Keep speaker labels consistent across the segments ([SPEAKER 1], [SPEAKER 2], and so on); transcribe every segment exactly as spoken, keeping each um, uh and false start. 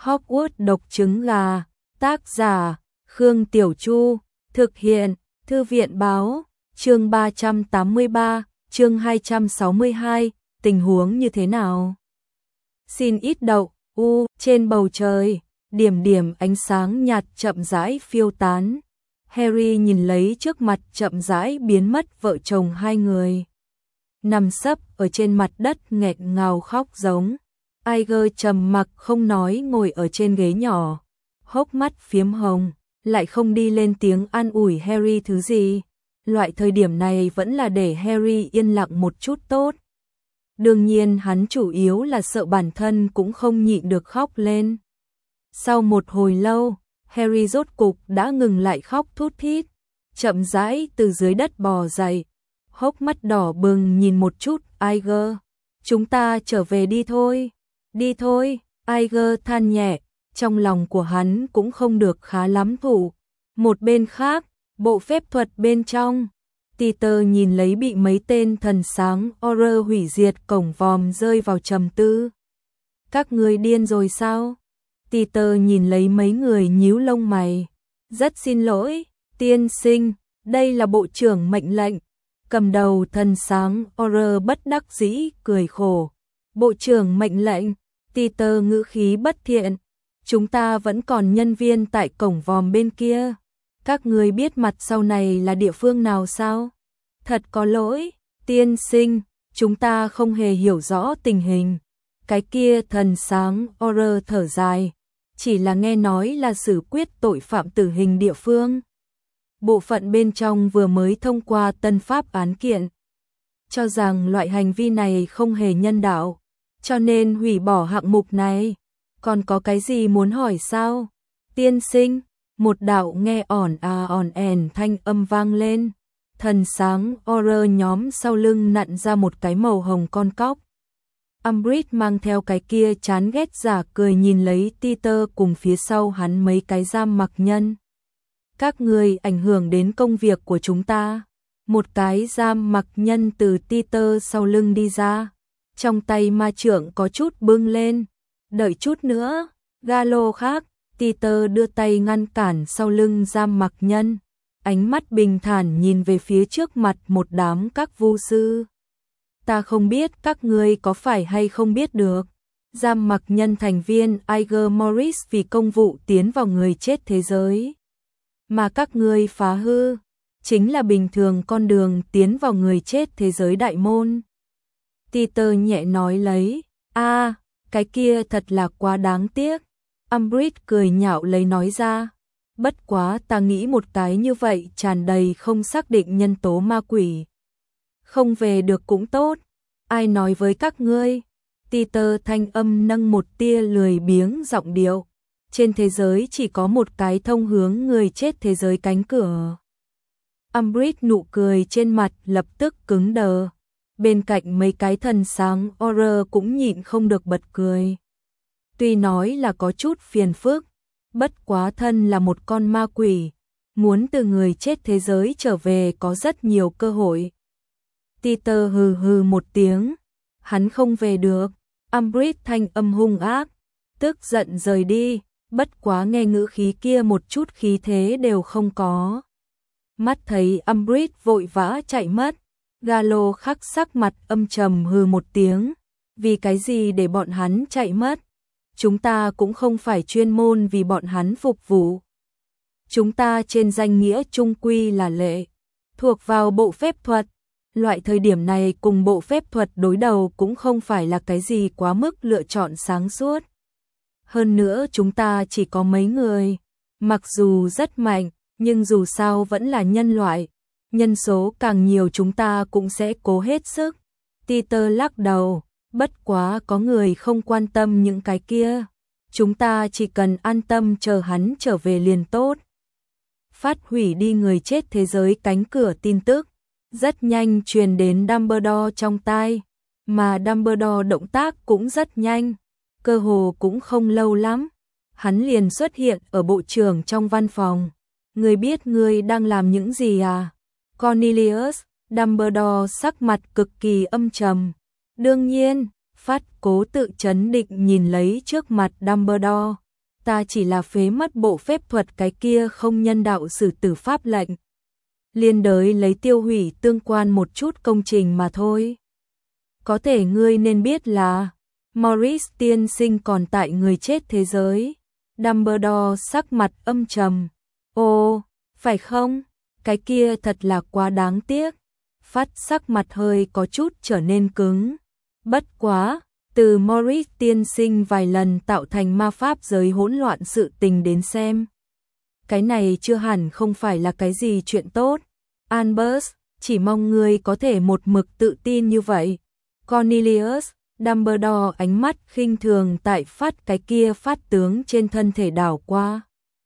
[SPEAKER 1] Hogwarts độc trứng gà, tác giả, Khương Tiểu Chu, thực hiện, Thư viện báo, chương ba trăm tám mươi ba, chương hai trăm sáu mươi hai, tình huống như thế nào? Xin ít đậu, u, trên bầu trời, điểm điểm ánh sáng nhạt chậm rãi phiêu tán. Harry nhìn lấy trước mặt chậm rãi biến mất vợ chồng hai người. Nằm sấp ở trên mặt đất nghẹt ngào khóc giống. Tiger trầm mặc không nói ngồi ở trên ghế nhỏ, hốc mắt phiếm hồng, lại không đi lên tiếng an ủi Harry thứ gì. Loại thời điểm này vẫn là để Harry yên lặng một chút tốt. Đương nhiên hắn chủ yếu là sợ bản thân cũng không nhịn được khóc lên. Sau một hồi lâu, Harry rốt cục đã ngừng lại khóc thút thít, chậm rãi từ dưới đất bò dậy, hốc mắt đỏ bừng nhìn một chút Tiger. Chúng ta trở về đi thôi, đi thôi, Tiger than nhẹ, trong lòng của hắn cũng không được khá lắm thủ. Một bên khác, bộ phép thuật bên trong, Peter nhìn lấy bị mấy tên thần sáng Auror hủy diệt cổng vòm rơi vào trầm tư. Các người điên rồi sao? Peter nhìn lấy mấy người nhíu lông mày. Rất xin lỗi, tiên sinh, đây là bộ trưởng mệnh lệnh. Cầm đầu thần sáng Auror bất đắc dĩ cười khổ. Bộ trưởng mệnh lệnh, Peter ngữ khí bất thiện. Chúng ta vẫn còn nhân viên tại cổng vòm bên kia. Các người biết mặt sau này là địa phương nào sao? Thật có lỗi, tiên sinh, chúng ta không hề hiểu rõ tình hình. Cái kia thần sáng Auror thở dài, chỉ là nghe nói là xử quyết tội phạm tử hình địa phương. Bộ phận bên trong vừa mới thông qua tân pháp án kiện, cho rằng loại hành vi này không hề nhân đạo, cho nên hủy bỏ hạng mục này. Còn có cái gì muốn hỏi sao? Tiên sinh, một đạo nghe ỏn à ỏn ẻn thanh âm vang lên. Thần sáng Auror nhóm sau lưng nặn ra một cái màu hồng con cóc. Umbridge mang theo cái kia chán ghét giả cười nhìn lấy Peter cùng phía sau hắn mấy cái giam mặc nhân. Các người ảnh hưởng đến công việc của chúng ta. Một cái giam mặc nhân từ Peter sau lưng đi ra. Trong tay ma trượng có chút bưng lên. Đợi chút nữa, Galo khác, Peter đưa tay ngăn cản sau lưng giam mặc nhân. Ánh mắt bình thản nhìn về phía trước mặt một đám các vu sư. Ta không biết các ngươi có phải hay không biết được. Giam mặc nhân thành viên Igor Morris vì công vụ tiến vào người chết thế giới. Mà các ngươi phá hư, chính là bình thường con đường tiến vào người chết thế giới đại môn. Peter nhẹ nói lấy, a à, cái kia thật là quá đáng tiếc. Umbridge cười nhạo lấy nói ra. Bất quá ta nghĩ một cái như vậy tràn đầy không xác định nhân tố ma quỷ. Không về được cũng tốt. Ai nói với các ngươi? Peter thanh âm nâng một tia lười biếng giọng điệu. Trên thế giới chỉ có một cái thông hướng người chết thế giới cánh cửa. Umbridge nụ cười trên mặt lập tức cứng đờ. Bên cạnh mấy cái thần sáng Auror cũng nhịn không được bật cười. Tuy nói là có chút phiền phức, bất quá thân là một con ma quỷ, muốn từ người chết thế giới trở về có rất nhiều cơ hội. Peter hừ hừ một tiếng, hắn không về được. Umbridge thanh âm hung ác, tức giận rời đi, bất quá nghe ngữ khí kia một chút khí thế đều không có. Mắt thấy Umbridge vội vã chạy mất, Galo khắc sắc mặt âm trầm hừ một tiếng, vì cái gì để bọn hắn chạy mất? Chúng ta cũng không phải chuyên môn vì bọn hắn phục vụ. Chúng ta trên danh nghĩa trung quy là lệ, thuộc vào bộ phép thuật. Loại thời điểm này cùng bộ phép thuật đối đầu cũng không phải là cái gì quá mức lựa chọn sáng suốt. Hơn nữa chúng ta chỉ có mấy người, mặc dù rất mạnh, nhưng dù sao vẫn là nhân loại. Nhân số càng nhiều chúng ta cũng sẽ cố hết sức. Peter lắc đầu, bất quá có người không quan tâm những cái kia. Chúng ta chỉ cần an tâm chờ hắn trở về liền tốt. Phát hủy đi người chết thế giới cánh cửa tin tức rất nhanh truyền đến Dumbledore trong tai, mà Dumbledore động tác cũng rất nhanh, cơ hồ cũng không lâu lắm, hắn liền xuất hiện ở bộ trưởng trong văn phòng. Ngươi biết ngươi đang làm những gì à? Cornelius, Dumbledore sắc mặt cực kỳ âm trầm. Đương nhiên, Phát cố tự chấn định nhìn lấy trước mặt Dumbledore, ta chỉ là phế mất bộ phép thuật cái kia không nhân đạo xử tử pháp lệnh. Liên đới lấy tiêu hủy tương quan một chút công trình mà thôi. Có thể ngươi nên biết là Morris tiên sinh còn tại người chết thế giới. Dumbledore sắc mặt âm trầm. Ồ, phải không? Cái kia thật là quá đáng tiếc. Phát sắc mặt hơi có chút trở nên cứng. Bất quá, từ Morris tiên sinh vài lần tạo thành ma pháp giới hỗn loạn sự tình đến xem. Cái này chưa hẳn không phải là cái gì chuyện tốt. Albus, chỉ mong ngươi có thể một mực tự tin như vậy. Cornelius, Dumbledore ánh mắt khinh thường tại Phát cái kia Phát tướng trên thân thể đảo qua.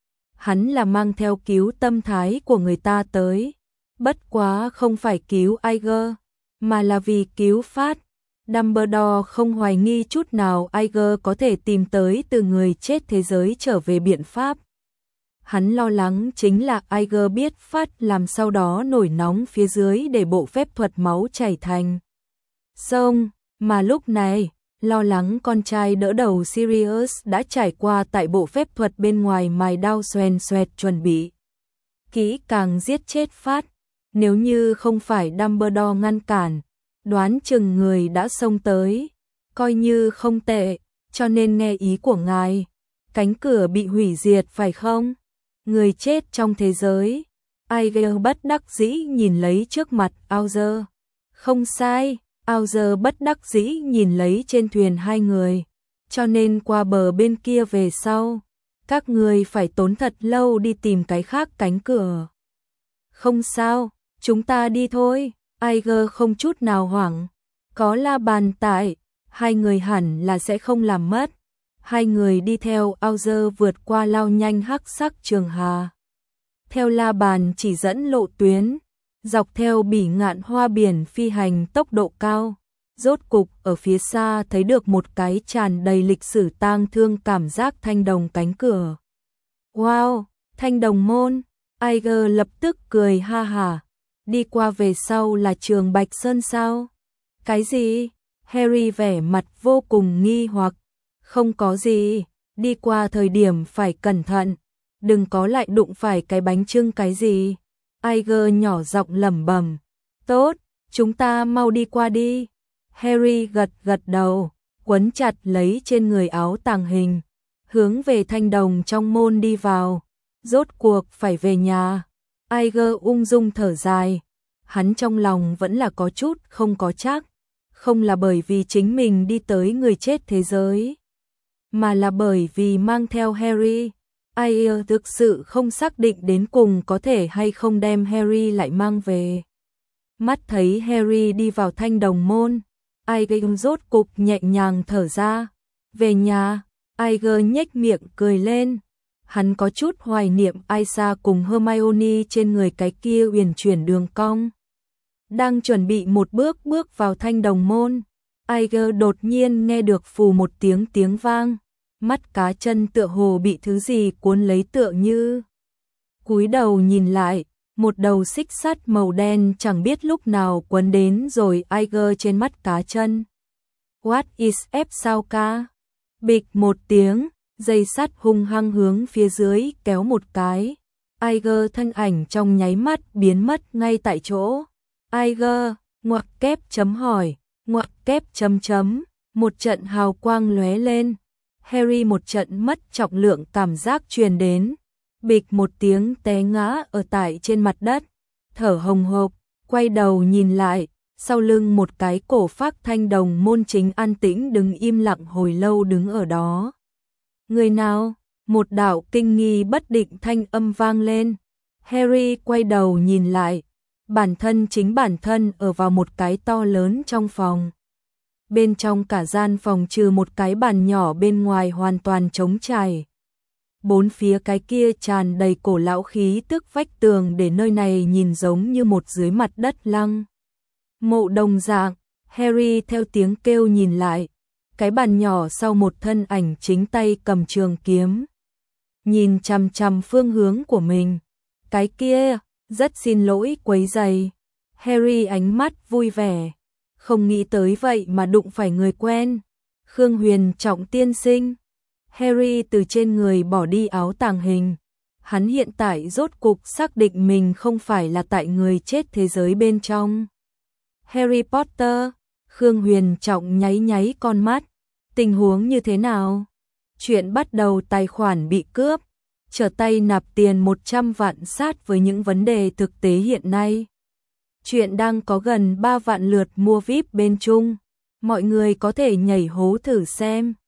[SPEAKER 1] Hắn là mang theo cứu tâm thái của người ta tới. Bất quá không phải cứu Iger, mà là vì cứu Phát. Dumbledore không hoài nghi chút nào Iger có thể tìm tới từ người chết thế giới trở về biện pháp. Hắn lo lắng chính là Iger biết Phát làm sau đó nổi nóng phía dưới để bộ phép thuật máu chảy thành sông, mà lúc này, lo lắng con trai đỡ đầu Sirius đã trải qua tại bộ phép thuật bên ngoài mài đao xoèn xoẹt chuẩn bị kỹ càng giết chết Phát. Nếu như không phải Dumbledore ngăn cản, đoán chừng người đã xông tới, coi như không tệ, cho nên nghe ý của ngài. Cánh cửa bị hủy diệt phải không? Người chết trong thế giới. Iger bất đắc dĩ nhìn lấy trước mặt Auger. Không sai, Auger bất đắc dĩ nhìn lấy trên thuyền hai người. Cho nên qua bờ bên kia về sau, các người phải tốn thật lâu đi tìm cái khác cánh cửa. Không sao, chúng ta đi thôi. Iger không chút nào hoảng. Có La Bàn tại, hai người hẳn là sẽ không làm mất. Hai người đi theo Auger vượt qua lao nhanh hắc sắc trường hà. Theo La Bàn chỉ dẫn lộ tuyến, dọc theo bỉ ngạn hoa biển phi hành tốc độ cao. Rốt cục ở phía xa thấy được một cái tràn đầy lịch sử tang thương cảm giác thanh đồng cánh cửa. Wow, thanh đồng môn. Iger lập tức cười ha hả. Đi qua về sau là trường Bạch Sơn sao? Cái gì? Harry vẻ mặt vô cùng nghi hoặc. Không có gì, đi qua thời điểm phải cẩn thận, đừng có lại đụng phải cái bánh chưng cái gì. Iger nhỏ giọng lẩm bẩm. Tốt, chúng ta mau đi qua đi. Harry gật gật đầu, quấn chặt lấy trên người áo tàng hình, hướng về thanh đồng trong môn đi vào. Rốt cuộc phải về nhà. Iger ung dung thở dài. Hắn trong lòng vẫn là có chút không có chắc. Không là bởi vì chính mình đi tới người chết thế giới, mà là bởi vì mang theo Harry. Iger thực sự không xác định đến cùng có thể hay không đem Harry lại mang về. Mắt thấy Harry đi vào thanh đồng môn, Iger rốt cục nhẹ nhàng thở ra. Về nhà, Iger nhếch miệng cười lên. Hắn có chút hoài niệm Isa cùng Hermione trên người cái kia uyển chuyển đường cong. Đang chuẩn bị một bước bước vào thanh đồng môn, Iger đột nhiên nghe được phù một tiếng tiếng vang. Mắt cá chân tựa hồ bị thứ gì cuốn lấy tựa như. Cúi đầu nhìn lại, một đầu xích sắt màu đen chẳng biết lúc nào quấn đến rồi Iger trên mắt cá chân. What is F sao ca? Bịch một tiếng, dây sắt hung hăng hướng phía dưới kéo một cái. Iger thân ảnh trong nháy mắt biến mất ngay tại chỗ. Iger, ngoặc kép chấm hỏi, ngoặc kép chấm chấm, một trận hào quang lóe lên. Harry một trận mất trọng lượng cảm giác truyền đến. Bịch một tiếng té ngã ở tại trên mặt đất. Thở hồng hộc, quay đầu nhìn lại, sau lưng một cái cổ phác thanh đồng môn chính an tĩnh đứng im lặng hồi lâu đứng ở đó. Người nào? Một đạo kinh nghi bất định thanh âm vang lên. Harry quay đầu nhìn lại. Bản thân chính bản thân ở vào một cái to lớn trong phòng. Bên trong cả gian phòng trừ một cái bàn nhỏ bên ngoài hoàn toàn trống trải. Bốn phía cái kia tràn đầy cổ lão khí tức vách tường để nơi này nhìn giống như một dưới mặt đất lăng mộ đồng dạng. Harry theo tiếng kêu nhìn lại. Cái bàn nhỏ sau một thân ảnh chính tay cầm trường kiếm. Nhìn chằm chằm phương hướng của mình. Cái kia, rất xin lỗi quấy rầy. Harry ánh mắt vui vẻ. Không nghĩ tới vậy mà đụng phải người quen. Khương Huyền Trọng tiên sinh. Harry từ trên người bỏ đi áo tàng hình. Hắn hiện tại rốt cục xác định mình không phải là tại người chết thế giới bên trong. Harry Potter, Khương Huyền Trọng nháy nháy con mắt. Tình huống như thế nào? Chuyện bắt đầu tài khoản bị cướp, trở tay nạp tiền một trăm vạn sát với những vấn đề thực tế hiện nay. Chuyện đang có gần ba vạn lượt mua vi ai pi bên Trung. Mọi người có thể nhảy hố thử xem.